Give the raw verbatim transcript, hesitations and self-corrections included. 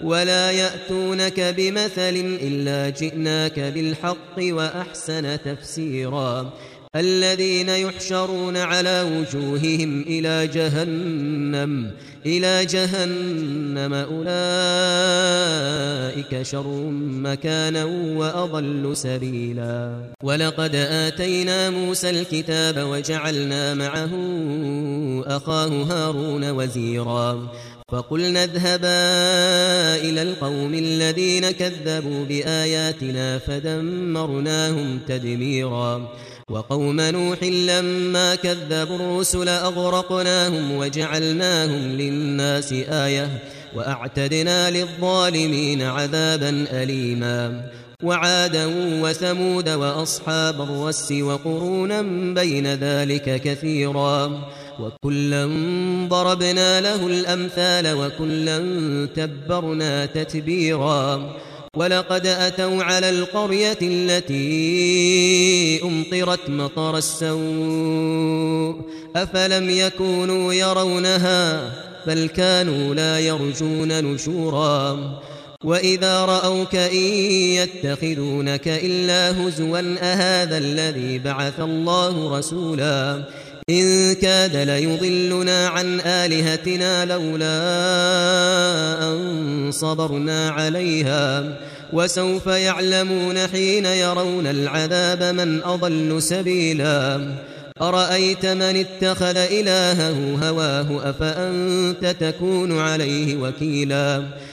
ولا يأتونك بمثل إلا جئناك بالحق وأحسن تفسيرا الذين يحشرون على وجوههم إلى جهنم إلى جهنم أولئك شر مكانا وأضل سبيلا ولقد آتينا موسى الكتاب وجعلنا معه أخاه هارون وزيرا فقلنا اذهبا إلى القوم الذين كذبوا بآياتنا فدمرناهم تدميرا وقوم نوح لما كذبوا الرسل أغرقناهم وجعلناهم للناس آية وأعتدنا للظالمين عذابا أليما وعادا وثمود وأصحاب الرس وقرونا بين ذلك كثيرا وكلا ضربنا له الأمثال وكلا تبرنا تتبيرا ولقد أتوا على القرية التي أمطرت مطر السوء أفلم يكونوا يرونها بل كانوا لا يرجون نشورا وإذا رأوك إن يتخذونك إلا هزوا أهذا الذي بعث الله رسولا إن كاد ليضلنا عن آلهتنا لولا أن صبرنا عليها وسوف يعلمون حين يرون العذاب من أضل سبيلا أرأيت من اتخذ إلهه هواه أفأنت تكون عليه وكيلا